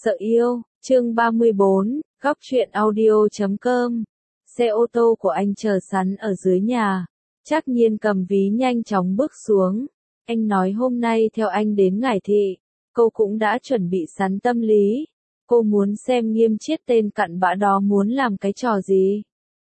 Sợ yêu, chương 34, góc truyện audio.com. Xe ô tô của anh chờ sẵn ở dưới nhà. Trác Nhiên cầm ví nhanh chóng bước xuống. Anh nói hôm nay theo anh đến Ngải Thị. Cô cũng đã chuẩn bị sẵn tâm lý. Cô muốn xem Nghiêm Chiết tên cặn bã đó muốn làm cái trò gì.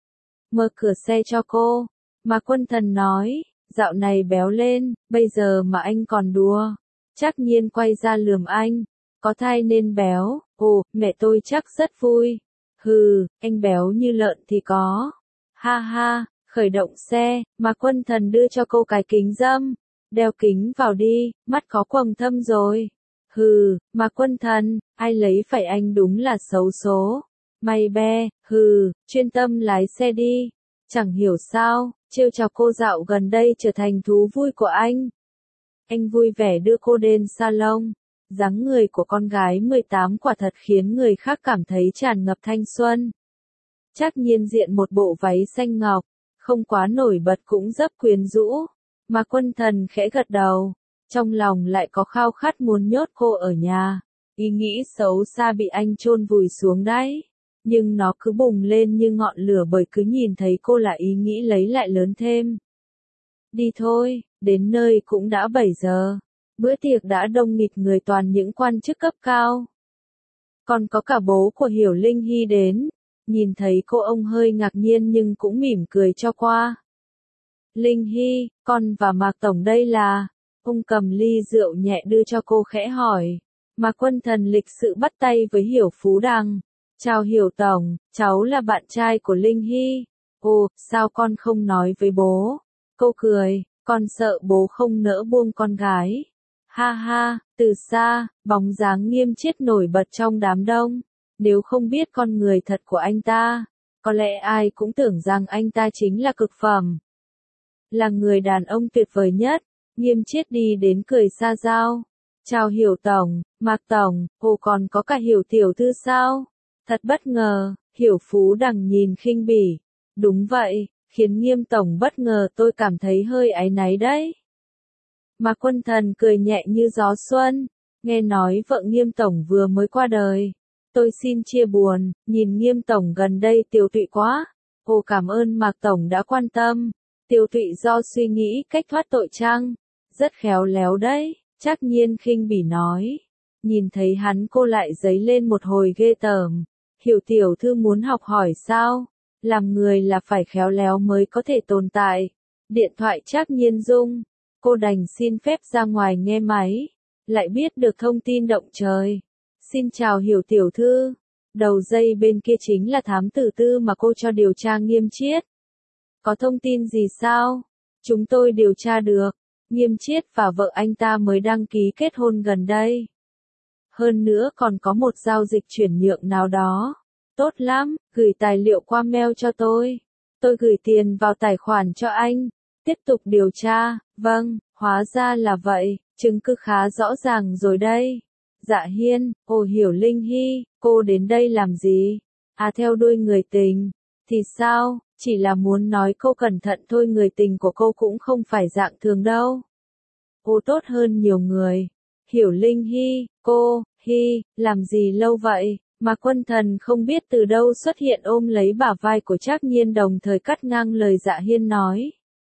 Mở cửa xe cho cô. Mà Quân Thần nói, dạo này béo lên, bây giờ mà anh còn đùa. Trác Nhiên quay ra lườm anh. Có thai nên béo, ồ, mẹ tôi chắc rất vui. Hừ, anh béo như lợn thì có. Ha ha, khởi động xe, mà Quân Thần đưa cho cô cái kính râm. Đeo kính vào đi, mắt có quầng thâm rồi. Hừ, mà Quân Thần, ai lấy phải anh đúng là xấu số. Mày be, hừ, chuyên tâm lái xe đi. Chẳng hiểu sao, trêu chọc cô dạo gần đây trở thành thú vui của anh. Anh vui vẻ đưa cô đến salon. Dáng người của con gái 18 quả thật khiến người khác cảm thấy tràn ngập thanh xuân. Trác Nhiên diện một bộ váy xanh ngọc, không quá nổi bật cũng rất quyến rũ. Mà Quân Thần khẽ gật đầu, trong lòng lại có khao khát muốn nhốt cô ở nhà. Ý nghĩ xấu xa bị anh chôn vùi xuống đấy. Nhưng nó cứ bùng lên như ngọn lửa bởi cứ nhìn thấy cô là ý nghĩ lấy lại lớn thêm. Đi thôi, đến nơi cũng đã 7 giờ. Bữa tiệc đã đông nghịt người toàn những quan chức cấp cao. Còn có cả bố của Hiểu Linh Hy đến. Nhìn thấy cô ông hơi ngạc nhiên nhưng cũng mỉm cười cho qua. Linh Hy, con và Mạc Tổng đây là... Ông cầm ly rượu nhẹ đưa cho cô khẽ hỏi. Mạc Quân Thần lịch sự bắt tay với Hiểu Phú Đằng. Chào Hiểu Tổng, cháu là bạn trai của Linh Hy. Ồ, sao con không nói với bố? Cô cười, con sợ bố không nỡ buông con gái. Ha ha, từ xa, bóng dáng Nghiêm Chiết nổi bật trong đám đông. Nếu không biết con người thật của anh ta, có lẽ ai cũng tưởng rằng anh ta chính là cực phẩm. Là người đàn ông tuyệt vời nhất, Nghiêm Chiết đi đến cười xa giao. Chào Hiểu Tổng, Mạc Tổng, ồ còn có cả Hiểu Tiểu Thư sao? Thật bất ngờ, Hiểu Phú Đằng nhìn khinh bỉ. Đúng vậy, khiến Nghiêm Tổng bất ngờ tôi cảm thấy hơi áy náy đấy. Mà Quân Thần cười nhẹ như gió xuân, nghe nói vợ Nghiêm Tổng vừa mới qua đời. Tôi xin chia buồn, nhìn Nghiêm Tổng gần đây tiều tụy quá. Ồ cảm ơn Mạc Tổng đã quan tâm. Tiều tụy do suy nghĩ cách thoát tội chăng? Rất khéo léo đấy, Trác Nhiên khinh bỉ nói. Nhìn thấy hắn cô lại dấy lên một hồi ghê tởm. Hiểu Tiểu Thư muốn học hỏi sao? Làm người là phải khéo léo mới có thể tồn tại. Điện thoại Trác Nhiên rung. Cô đành xin phép ra ngoài nghe máy, lại biết được thông tin động trời. Xin chào Hiểu Tiểu Thư. Đầu dây bên kia chính là thám tử Tư mà cô cho điều tra Nghiêm Chiết. Có thông tin gì sao? Chúng tôi điều tra được, Nghiêm Chiết và vợ anh ta mới đăng ký kết hôn gần đây. Hơn nữa còn có một giao dịch chuyển nhượng nào đó. Tốt lắm, gửi tài liệu qua mail cho tôi. Tôi gửi tiền vào tài khoản cho anh. Tiếp tục điều tra, vâng, hóa ra là vậy, chứng cứ khá rõ ràng rồi đây. Dạ Hiên, ồ Hiểu Linh Hy, cô đến đây làm gì? À theo đuôi người tình, thì sao, chỉ là muốn nói cô cẩn thận thôi người tình của cô cũng không phải dạng thường đâu. Cô tốt hơn nhiều người. Hiểu Linh Hy, cô, Hy, làm gì lâu vậy? Mà Quân Thần không biết từ đâu xuất hiện ôm lấy bả vai của Trác Nhiên đồng thời cắt ngang lời Dạ Hiên nói.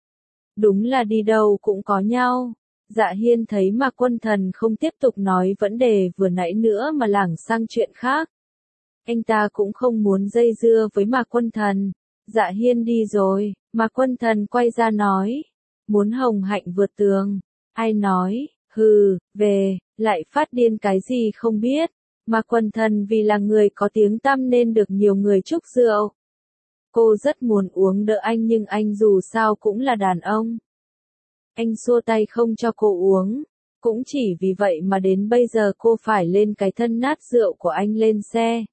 Đúng là đi đâu cũng có nhau. Dạ Hiên thấy mà Quân Thần không tiếp tục nói vấn đề vừa nãy nữa mà lảng sang chuyện khác. Anh ta cũng không muốn dây dưa với Mạc Quân Thần. Dạ Hiên đi rồi, Mạc Quân Thần quay ra nói. Muốn hồng hạnh vượt tường. Ai nói, hừ, về, lại phát điên cái gì không biết. Mạc Quân Thần vì là người có tiếng tăm nên được nhiều người chúc rượu. Cô rất muốn uống đỡ anh nhưng anh dù sao cũng là đàn ông. Anh xua tay không cho cô uống. Cũng chỉ vì vậy mà đến bây giờ cô phải lên cái thân nát rượu của anh lên xe.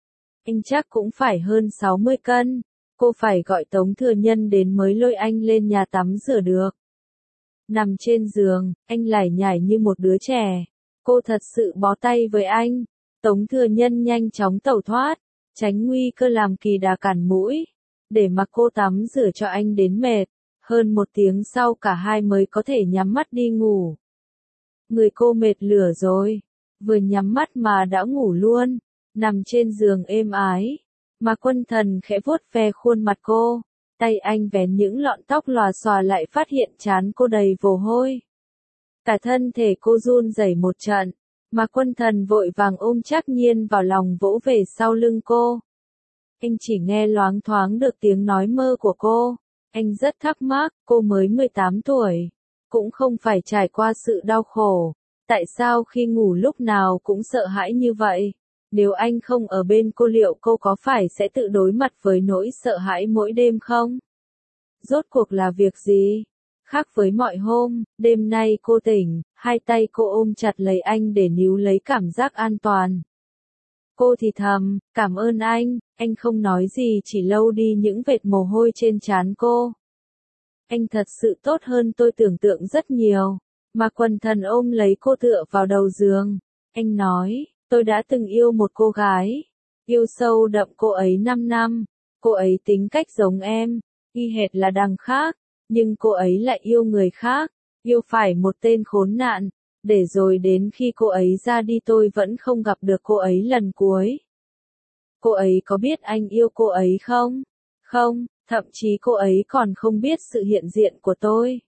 Anh chắc cũng phải hơn 60 cân. Cô phải gọi Tống Thừa Nhân đến mới lôi anh lên nhà tắm rửa được. Nằm trên giường, anh lải nhải như một đứa trẻ. Cô thật sự bó tay với anh. Tống Thừa Nhân nhanh chóng tẩu thoát, tránh nguy cơ làm kỳ đà cản mũi, để mặc cô tắm rửa cho anh đến mệt. Hơn 1 tiếng sau cả hai mới có thể nhắm mắt đi ngủ. Người cô mệt lửa rồi, vừa nhắm mắt mà đã ngủ luôn, nằm trên giường êm ái. Mà Quân Thần khẽ vuốt ve khuôn mặt cô, tay anh vén những lọn tóc lòa xòa lại phát hiện trán cô đầy mồ hôi. Cả thân thể cô run rẩy một trận, mà Quân Thần vội vàng ôm Trác Nhiên vào lòng vỗ về sau lưng cô. Anh chỉ nghe loáng thoáng được tiếng nói mơ của cô. Anh rất thắc mắc, cô mới 18 tuổi, cũng không phải trải qua sự đau khổ. Tại sao khi ngủ lúc nào cũng sợ hãi như vậy? Nếu anh không ở bên cô liệu cô có phải sẽ tự đối mặt với nỗi sợ hãi mỗi đêm không? Rốt cuộc là việc gì? Khác với mọi hôm, đêm nay cô tỉnh, hai tay cô ôm chặt lấy anh để níu lấy cảm giác an toàn. Cô thì thầm, cảm ơn anh không nói gì chỉ lau đi những vệt mồ hôi trên trán cô. Anh thật sự tốt hơn tôi tưởng tượng rất nhiều. Mà Quân Thần ôm lấy cô tựa vào đầu giường. Anh nói, tôi đã từng yêu một cô gái. Yêu sâu đậm cô ấy 5 năm. Cô ấy tính cách giống em, y hệt là đằng khác. Nhưng cô ấy lại yêu người khác, yêu phải một tên khốn nạn. Để rồi đến khi cô ấy ra đi tôi vẫn không gặp được cô ấy lần cuối. Cô ấy có biết anh yêu cô ấy không? Không, thậm chí cô ấy còn không biết sự hiện diện của tôi.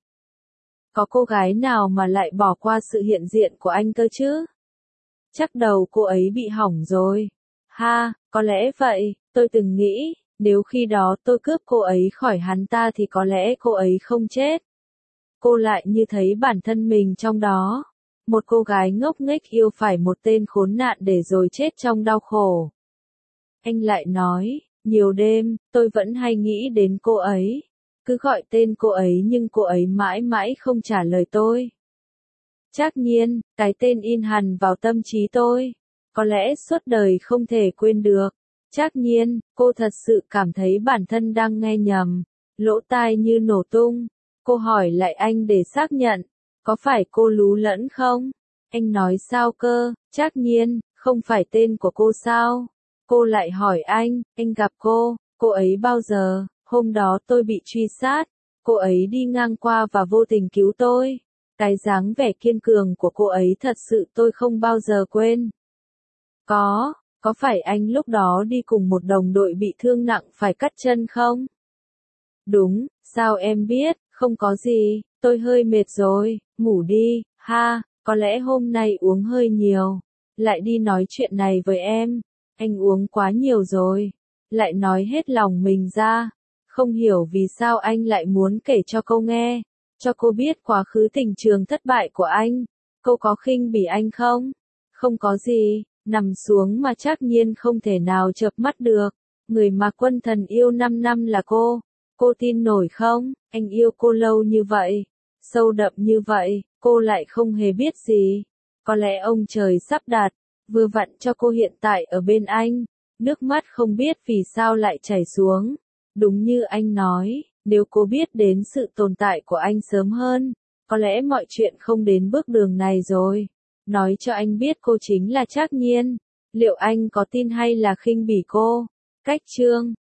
Có cô gái nào mà lại bỏ qua sự hiện diện của anh cơ chứ? Chắc đầu cô ấy bị hỏng rồi. Ha, có lẽ vậy, tôi từng nghĩ, nếu khi đó tôi cướp cô ấy khỏi hắn ta thì có lẽ cô ấy không chết. Cô lại như thấy bản thân mình trong đó. Một cô gái ngốc nghếch yêu phải một tên khốn nạn để rồi chết trong đau khổ. Anh lại nói, nhiều đêm, tôi vẫn hay nghĩ đến cô ấy. Cứ gọi tên cô ấy nhưng cô ấy mãi mãi không trả lời tôi. Trác Nhiên, cái tên in hằn vào tâm trí tôi. Có lẽ suốt đời không thể quên được. Trác Nhiên, cô thật sự cảm thấy bản thân đang nghe nhầm. Lỗ tai như nổ tung. Cô hỏi lại anh để xác nhận. Có phải cô lú lẫn không? Anh nói sao cơ, Trác Nhiên, không phải tên của cô sao? Cô lại hỏi anh gặp cô ấy bao giờ? Hôm đó tôi bị truy sát, cô ấy đi ngang qua và vô tình cứu tôi. Cái dáng vẻ kiên cường của cô ấy thật sự tôi không bao giờ quên. Có phải anh lúc đó đi cùng một đồng đội bị thương nặng phải cắt chân không? Đúng, sao em biết, không có gì, tôi hơi mệt rồi, ngủ đi, ha, có lẽ hôm nay uống hơi nhiều. Lại đi nói chuyện này với em, anh uống quá nhiều rồi, lại nói hết lòng mình ra. Không hiểu vì sao anh lại muốn kể cho cô nghe, cho cô biết quá khứ tình trường thất bại của anh. Cô có khinh bỉ anh không? Không có gì, nằm xuống mà Trác Nhiên không thể nào chợp mắt được. Người mà Quân Thần yêu 5 năm là cô. Cô tin nổi không? Anh yêu cô lâu như vậy, sâu đậm như vậy, cô lại không hề biết gì. Có lẽ ông trời sắp đặt, vừa vặn cho cô hiện tại ở bên anh. Nước mắt không biết vì sao lại chảy xuống. Đúng như anh nói, nếu cô biết đến sự tồn tại của anh sớm hơn, có lẽ mọi chuyện không đến bước đường này rồi. Nói cho anh biết cô chính là Trác Nhiên. Liệu anh có tin hay là khinh bỉ cô? Cách chương